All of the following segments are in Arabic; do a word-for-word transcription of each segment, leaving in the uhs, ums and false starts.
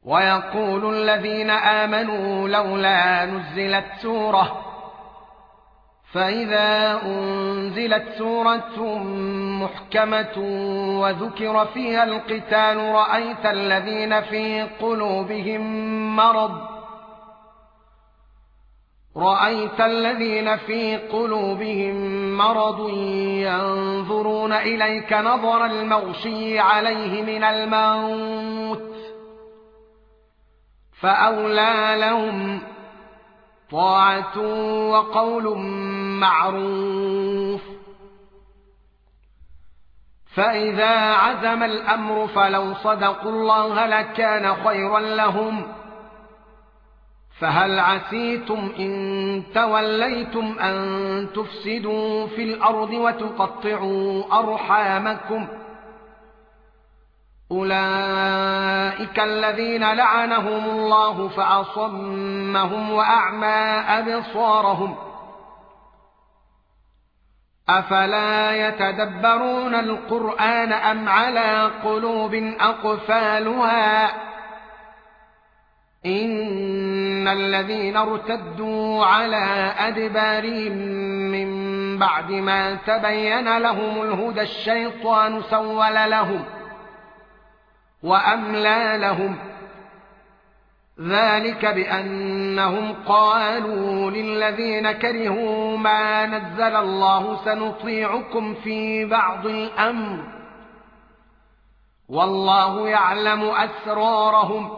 ويقول الذين آمنوا لولا نزلت سورة فإذا أنزلت سورة محكمة وذكر فيها القتال رأيت الذين في قلوبهم مرض رأيت الذين في قلوبهم مرض ينظرون إليك نظر المغشي عليه من الموت فأولى لهم طاعة وقول معروف. فإذا عزم الأمر فلو صدقوا الله لكان خيرا لهم. فهل عسيتم إن توليتم أن تفسدوا في الأرض وتقطعوا أرحامكم أولئك الذين لعنهم الله فأصمهم وأعمى أبصارهم أفلا يتدبرون القرآن أم على قلوب أقفالها إن الذين ارتدوا على أدبارهم من بعد ما تبين لهم الهدى الشيطان سول لهم وأملى لهم ذلك بأنهم قالوا للذين كرهوا ما نزل الله سنطيعكم في بعض الأمر والله يعلم أسرارهم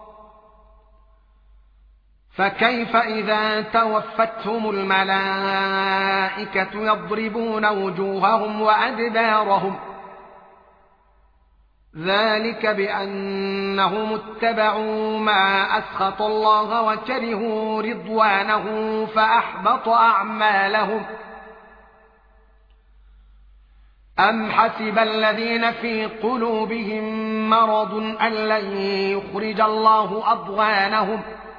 فكيف إذا توفتهم الملائكة يضربون وجوههم وأدبارهم ذلك بأنهم اتبعوا ما أسخط الله وكرهوا رضوانه فأحبط أعمالهم أم حسب الذين في قلوبهم مرض أن لن يخرج الله أضغانهم